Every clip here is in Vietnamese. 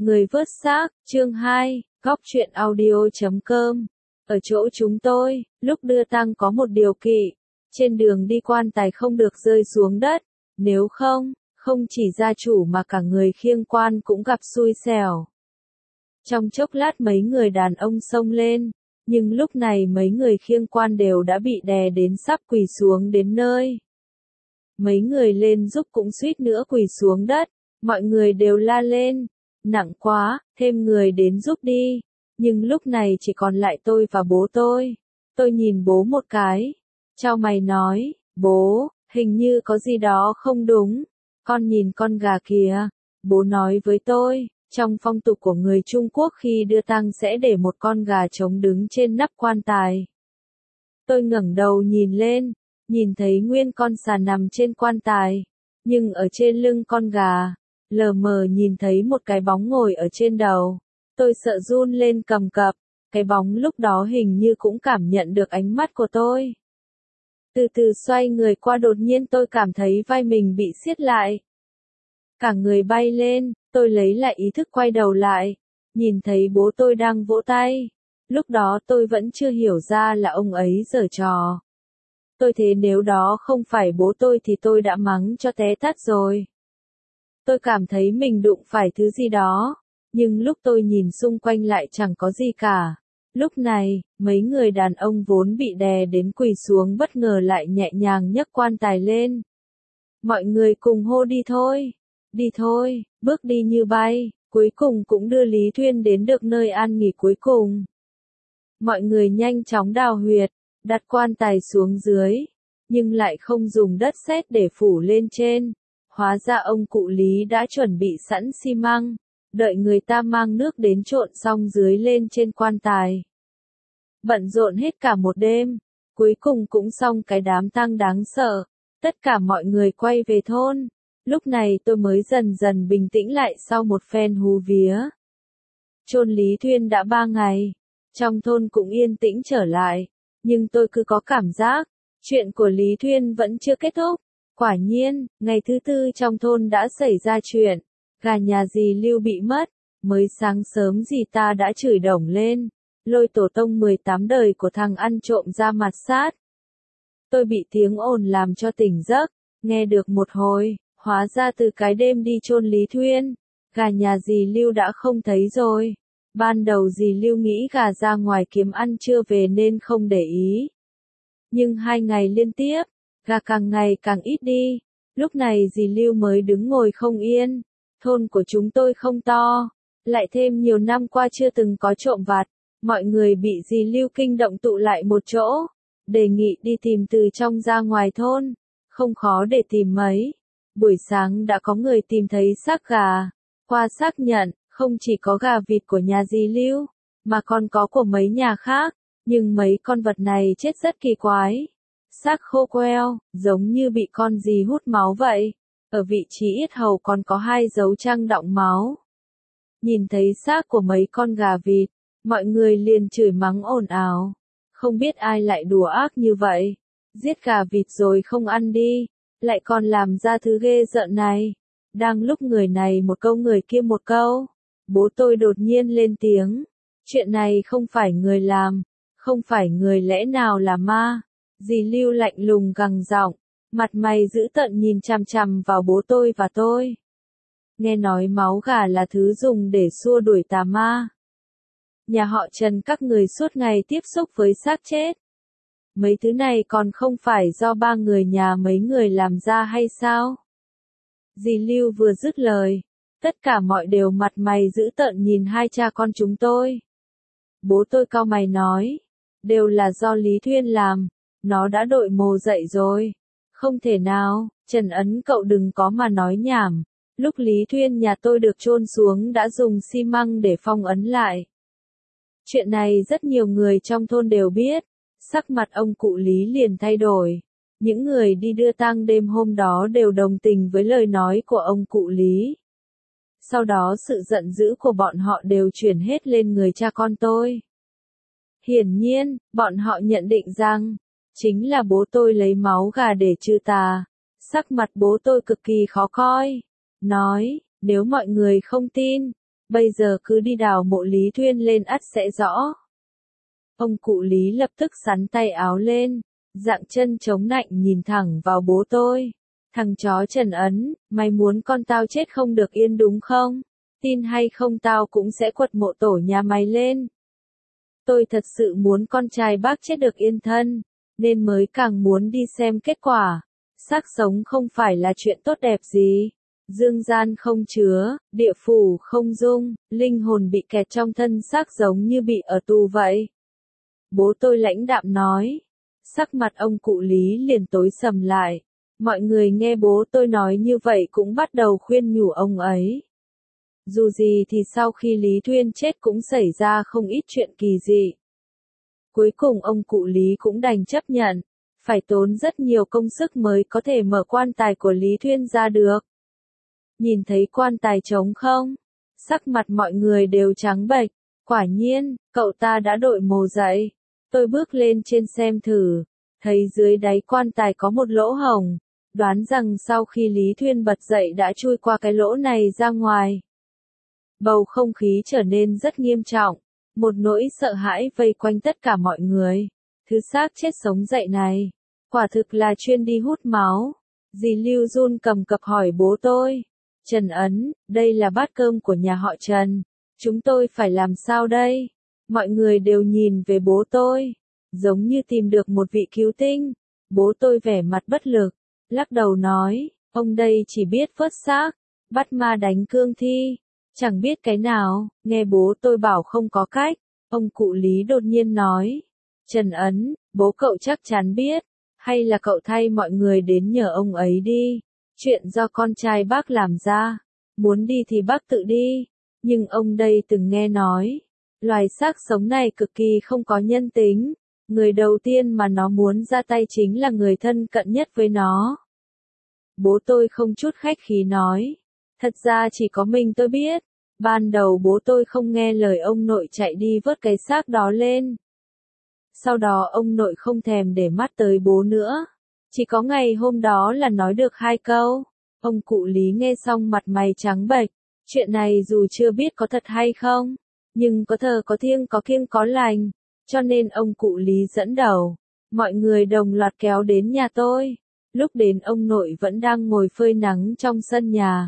Người vớt xác, chương 2, góc truyện audio.com. Ở chỗ chúng tôi, lúc đưa tang có một điều kỵ, trên đường đi quan tài không được rơi xuống đất, nếu không, không chỉ gia chủ mà cả người khiêng quan cũng gặp xui xẻo. Trong chốc lát mấy người đàn ông xông lên, nhưng lúc này mấy người khiêng quan đều đã bị đè đến sắp quỳ xuống đến nơi. Mấy người lên giúp cũng suýt nữa quỳ xuống đất, mọi người đều la lên, nặng quá, thêm người đến giúp đi. Nhưng lúc này chỉ còn lại tôi và bố tôi. Tôi nhìn bố một cái, chau mày nói, bố, hình như có gì đó không đúng, con nhìn con gà kìa. Bố nói với tôi, trong phong tục của người Trung Quốc khi đưa tang sẽ để một con gà trống đứng trên nắp quan tài. Tôi ngẩng đầu nhìn lên, nhìn thấy nguyên con sà nằm trên quan tài, nhưng ở trên lưng con gà, lờ mờ nhìn thấy một cái bóng ngồi ở trên đầu. Tôi sợ run lên cầm cập, cái bóng lúc đó hình như cũng cảm nhận được ánh mắt của tôi. Từ từ xoay người qua, đột nhiên tôi cảm thấy vai mình bị siết lại. Cả người bay lên, tôi lấy lại ý thức quay đầu lại, nhìn thấy bố tôi đang vỗ tay. Lúc đó tôi vẫn chưa hiểu ra là ông ấy giở trò. Tôi thế nếu đó không phải bố tôi thì tôi đã mắng cho té tát rồi. Tôi cảm thấy mình đụng phải thứ gì đó, nhưng lúc tôi nhìn xung quanh lại chẳng có gì cả. Lúc này, mấy người đàn ông vốn bị đè đến quỳ xuống bất ngờ lại nhẹ nhàng nhấc quan tài lên. Mọi người cùng hô đi thôi, bước đi như bay, cuối cùng cũng đưa Lý Thuyên đến được nơi an nghỉ cuối cùng. Mọi người nhanh chóng đào huyệt, đặt quan tài xuống dưới, nhưng lại không dùng đất sét để phủ lên trên. Hóa ra ông cụ Lý đã chuẩn bị sẵn xi măng, đợi người ta mang nước đến trộn xong dưới lên trên quan tài. Bận rộn hết cả một đêm, cuối cùng cũng xong cái đám tang đáng sợ. Tất cả mọi người quay về thôn. Lúc này tôi mới dần dần bình tĩnh lại sau một phen hú vía. Chôn Lý Thuyên đã 3 ngày, trong thôn cũng yên tĩnh trở lại, nhưng tôi cứ có cảm giác, chuyện của Lý Thuyên vẫn chưa kết thúc. Quả nhiên, ngày thứ 4 trong thôn đã xảy ra chuyện, gà nhà dì Lưu bị mất, mới sáng sớm dì ta đã chửi đổng lên, lôi tổ tông 18 đời của thằng ăn trộm ra mặt sát. Tôi bị tiếng ồn làm cho tỉnh giấc, nghe được một hồi, hóa ra từ cái đêm đi chôn Lý Thuyên, gà nhà dì Lưu đã không thấy rồi. Ban đầu dì Lưu nghĩ gà ra ngoài kiếm ăn chưa về nên không để ý. Nhưng 2 ngày liên tiếp, gà càng ngày càng ít đi, lúc này dì Lưu mới đứng ngồi không yên. Thôn của chúng tôi không to, lại thêm nhiều năm qua chưa từng có trộm vặt, mọi người bị dì Lưu kinh động tụ lại một chỗ, đề nghị đi tìm từ trong ra ngoài thôn, không khó để tìm mấy. Buổi sáng đã có người tìm thấy xác gà, qua xác nhận, không chỉ có gà vịt của nhà dì Lưu, mà còn có của mấy nhà khác, nhưng mấy con vật này chết rất kỳ quái. Xác khô queo, giống như bị con gì hút máu vậy. Ở vị trí yết hầu còn có 2 dấu răng đọng máu. Nhìn thấy xác của mấy con gà vịt, mọi người liền chửi mắng ồn ào. Không biết ai lại đùa ác như vậy. Giết gà vịt rồi không ăn đi, lại còn làm ra thứ ghê rợn này. Đang lúc người này một câu người kia một câu, bố tôi đột nhiên lên tiếng. Chuyện này không phải người làm, không phải người lẽ nào là ma. Dì Lưu lạnh lùng gằn giọng, mặt mày dữ tợn nhìn chằm chằm vào bố tôi và tôi. Nghe nói máu gà là thứ dùng để xua đuổi tà ma. Nhà họ Trần các người suốt ngày tiếp xúc với xác chết. Mấy thứ này còn không phải do 3 người nhà mấy người làm ra hay sao? Dì Lưu vừa dứt lời, tất cả mọi đều mặt mày dữ tợn nhìn hai cha con chúng tôi. Bố tôi cau mày nói, đều là do Lý Thuyên làm, nó đã đội mồ dậy rồi. Không thể nào, Trần Ấn cậu đừng có mà nói nhảm. Lúc Lý Thuyên nhà tôi được chôn xuống đã dùng xi măng để phong ấn lại. Chuyện này rất nhiều người trong thôn đều biết. Sắc mặt ông cụ Lý liền thay đổi. Những người đi đưa tang đêm hôm đó đều đồng tình với lời nói của ông cụ Lý. Sau đó sự giận dữ của bọn họ đều chuyển hết lên người cha con tôi. Hiển nhiên, bọn họ nhận định rằng, chính là bố tôi lấy máu gà để trừ tà. Sắc mặt bố tôi cực kỳ khó coi. Nói, nếu mọi người không tin, bây giờ cứ đi đào mộ Lý Thuyên lên ắt sẽ rõ. Ông cụ Lý lập tức xắn tay áo lên, dạng chân chống nạnh nhìn thẳng vào bố tôi. Thằng chó Trần Ấn, mày muốn con tao chết không được yên đúng không? Tin hay không tao cũng sẽ quật mộ tổ nhà mày lên. Tôi thật sự muốn con trai bác chết được yên thân, nên mới càng muốn đi xem kết quả. Xác sống không phải là chuyện tốt đẹp gì. Dương gian không chứa, địa phủ không dung, linh hồn bị kẹt trong thân xác giống như bị ở tù vậy. Bố tôi lãnh đạm nói. Sắc mặt ông cụ Lý liền tối sầm lại. Mọi người nghe bố tôi nói như vậy cũng bắt đầu khuyên nhủ ông ấy. Dù gì thì sau khi Lý Thuyên chết cũng xảy ra không ít chuyện kỳ dị. Cuối cùng ông cụ Lý cũng đành chấp nhận, phải tốn rất nhiều công sức mới có thể mở quan tài của Lý Thuyên ra được. Nhìn thấy quan tài trống không? Sắc mặt mọi người đều trắng bệch. Quả nhiên, cậu ta đã đội mồ dậy. Tôi bước lên trên xem thử, thấy dưới đáy quan tài có một lỗ hổng, đoán rằng sau khi Lý Thuyên bật dậy đã chui qua cái lỗ này ra ngoài. Bầu không khí trở nên rất nghiêm trọng, một nỗi sợ hãi vây quanh tất cả mọi người. Thứ xác chết sống dậy này, quả thực là chuyên đi hút máu. Dì Lưu run cầm cập hỏi bố tôi. Trần Ấn, đây là bát cơm của nhà họ Trần. Chúng tôi phải làm sao đây? Mọi người đều nhìn về bố tôi, giống như tìm được một vị cứu tinh. Bố tôi vẻ mặt bất lực, lắc đầu nói, ông đây chỉ biết vớt xác, bắt ma đánh cương thi, chẳng biết cái nào. Nghe bố tôi bảo không có cách, ông cụ Lý đột nhiên nói, Trần Ấn, bố cậu chắc chắn biết, hay là cậu thay mọi người đến nhờ ông ấy đi, chuyện do con trai bác làm ra, muốn đi thì bác tự đi, nhưng ông đây từng nghe nói, loài xác sống này cực kỳ không có nhân tính, người đầu tiên mà nó muốn ra tay chính là người thân cận nhất với nó. Bố tôi không chút khách khí nói, thật ra chỉ có mình tôi biết, ban đầu bố tôi không nghe lời ông nội chạy đi vớt cái xác đó lên. Sau đó ông nội không thèm để mắt tới bố nữa, chỉ có ngày hôm đó là nói được 2 câu. Ông cụ Lý nghe xong mặt mày trắng bệch, chuyện này dù chưa biết có thật hay không, nhưng có thờ có thiêng có kiêng có lành, cho nên ông cụ Lý dẫn đầu, mọi người đồng loạt kéo đến nhà tôi. Lúc đến ông nội vẫn đang ngồi phơi nắng trong sân nhà,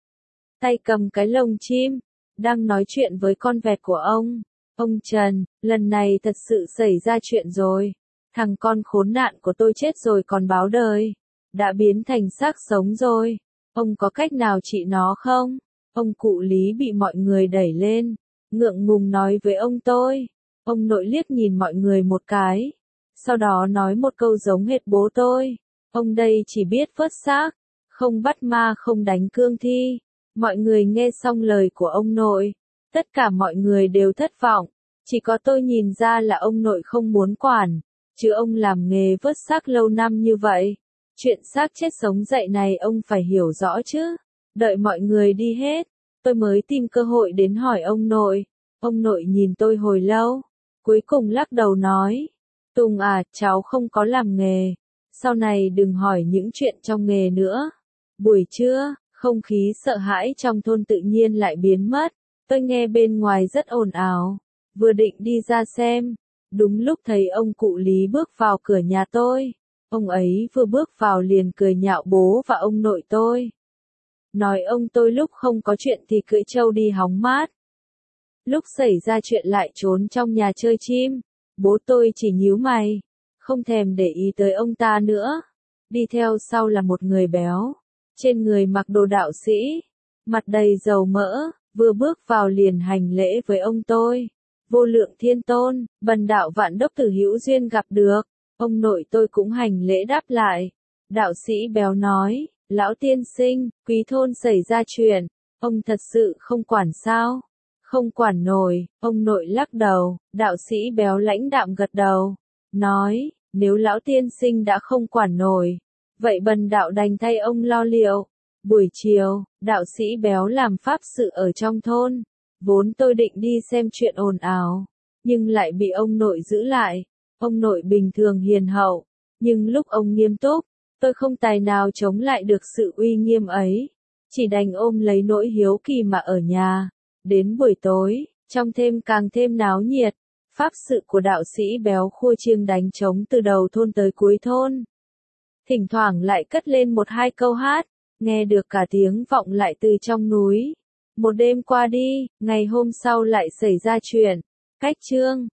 tay cầm cái lồng chim, đang nói chuyện với con vẹt của ông. Ông Trần, lần này thật sự xảy ra chuyện rồi. Thằng con khốn nạn của tôi chết rồi còn báo đời. Đã biến thành xác sống rồi. Ông có cách nào trị nó không? Ông cụ Lý bị mọi người đẩy lên, ngượng ngùng nói với ông tôi. Ông nội liếc nhìn mọi người một cái, sau đó nói một câu giống hệt bố tôi. Ông đây chỉ biết vớt xác, không bắt ma không đánh cương thi. Mọi người nghe xong lời của ông nội, tất cả mọi người đều thất vọng, chỉ có tôi nhìn ra là ông nội không muốn quản, chứ ông làm nghề vớt xác lâu năm như vậy. Chuyện xác chết sống dậy này ông phải hiểu rõ chứ. Đợi mọi người đi hết, tôi mới tìm cơ hội đến hỏi ông nội. Ông nội nhìn tôi hồi lâu, cuối cùng lắc đầu nói, Tùng à, cháu không có làm nghề, sau này đừng hỏi những chuyện trong nghề nữa. Buổi trưa, không khí sợ hãi trong thôn tự nhiên lại biến mất, tôi nghe bên ngoài rất ồn ào, vừa định đi ra xem, đúng lúc thấy ông cụ Lý bước vào cửa nhà tôi. Ông ấy vừa bước vào liền cười nhạo bố và ông nội tôi. Nói ông tôi lúc không có chuyện thì cưỡi trâu đi hóng mát. Lúc xảy ra chuyện lại trốn trong nhà chơi chim. Bố tôi chỉ nhíu mày, không thèm để ý tới ông ta nữa. Đi theo sau là một người béo, trên người mặc đồ đạo sĩ, mặt đầy dầu mỡ, vừa bước vào liền hành lễ với ông tôi. Vô lượng thiên tôn, bần đạo vạn đốc tử hữu duyên gặp được. Ông nội tôi cũng hành lễ đáp lại. Đạo sĩ béo nói, lão tiên sinh, quý thôn xảy ra chuyện, ông thật sự không quản sao? Không quản nổi, ông nội lắc đầu, đạo sĩ béo lãnh đạm gật đầu, nói, nếu lão tiên sinh đã không quản nổi, vậy bần đạo đành thay ông lo liệu. Buổi chiều, đạo sĩ béo làm pháp sự ở trong thôn, vốn tôi định đi xem chuyện ồn ào, nhưng lại bị ông nội giữ lại. Ông nội bình thường hiền hậu, nhưng lúc ông nghiêm túc, tôi không tài nào chống lại được sự uy nghiêm ấy, chỉ đành ôm lấy nỗi hiếu kỳ mà ở nhà. Đến buổi tối, trong thêm càng thêm náo nhiệt, pháp sự của đạo sĩ béo khua chiêng đánh trống từ đầu thôn tới cuối thôn. Thỉnh thoảng lại cất lên một hai câu hát, nghe được cả tiếng vọng lại từ trong núi. Một đêm qua đi, ngày hôm sau lại xảy ra chuyện. Cách chương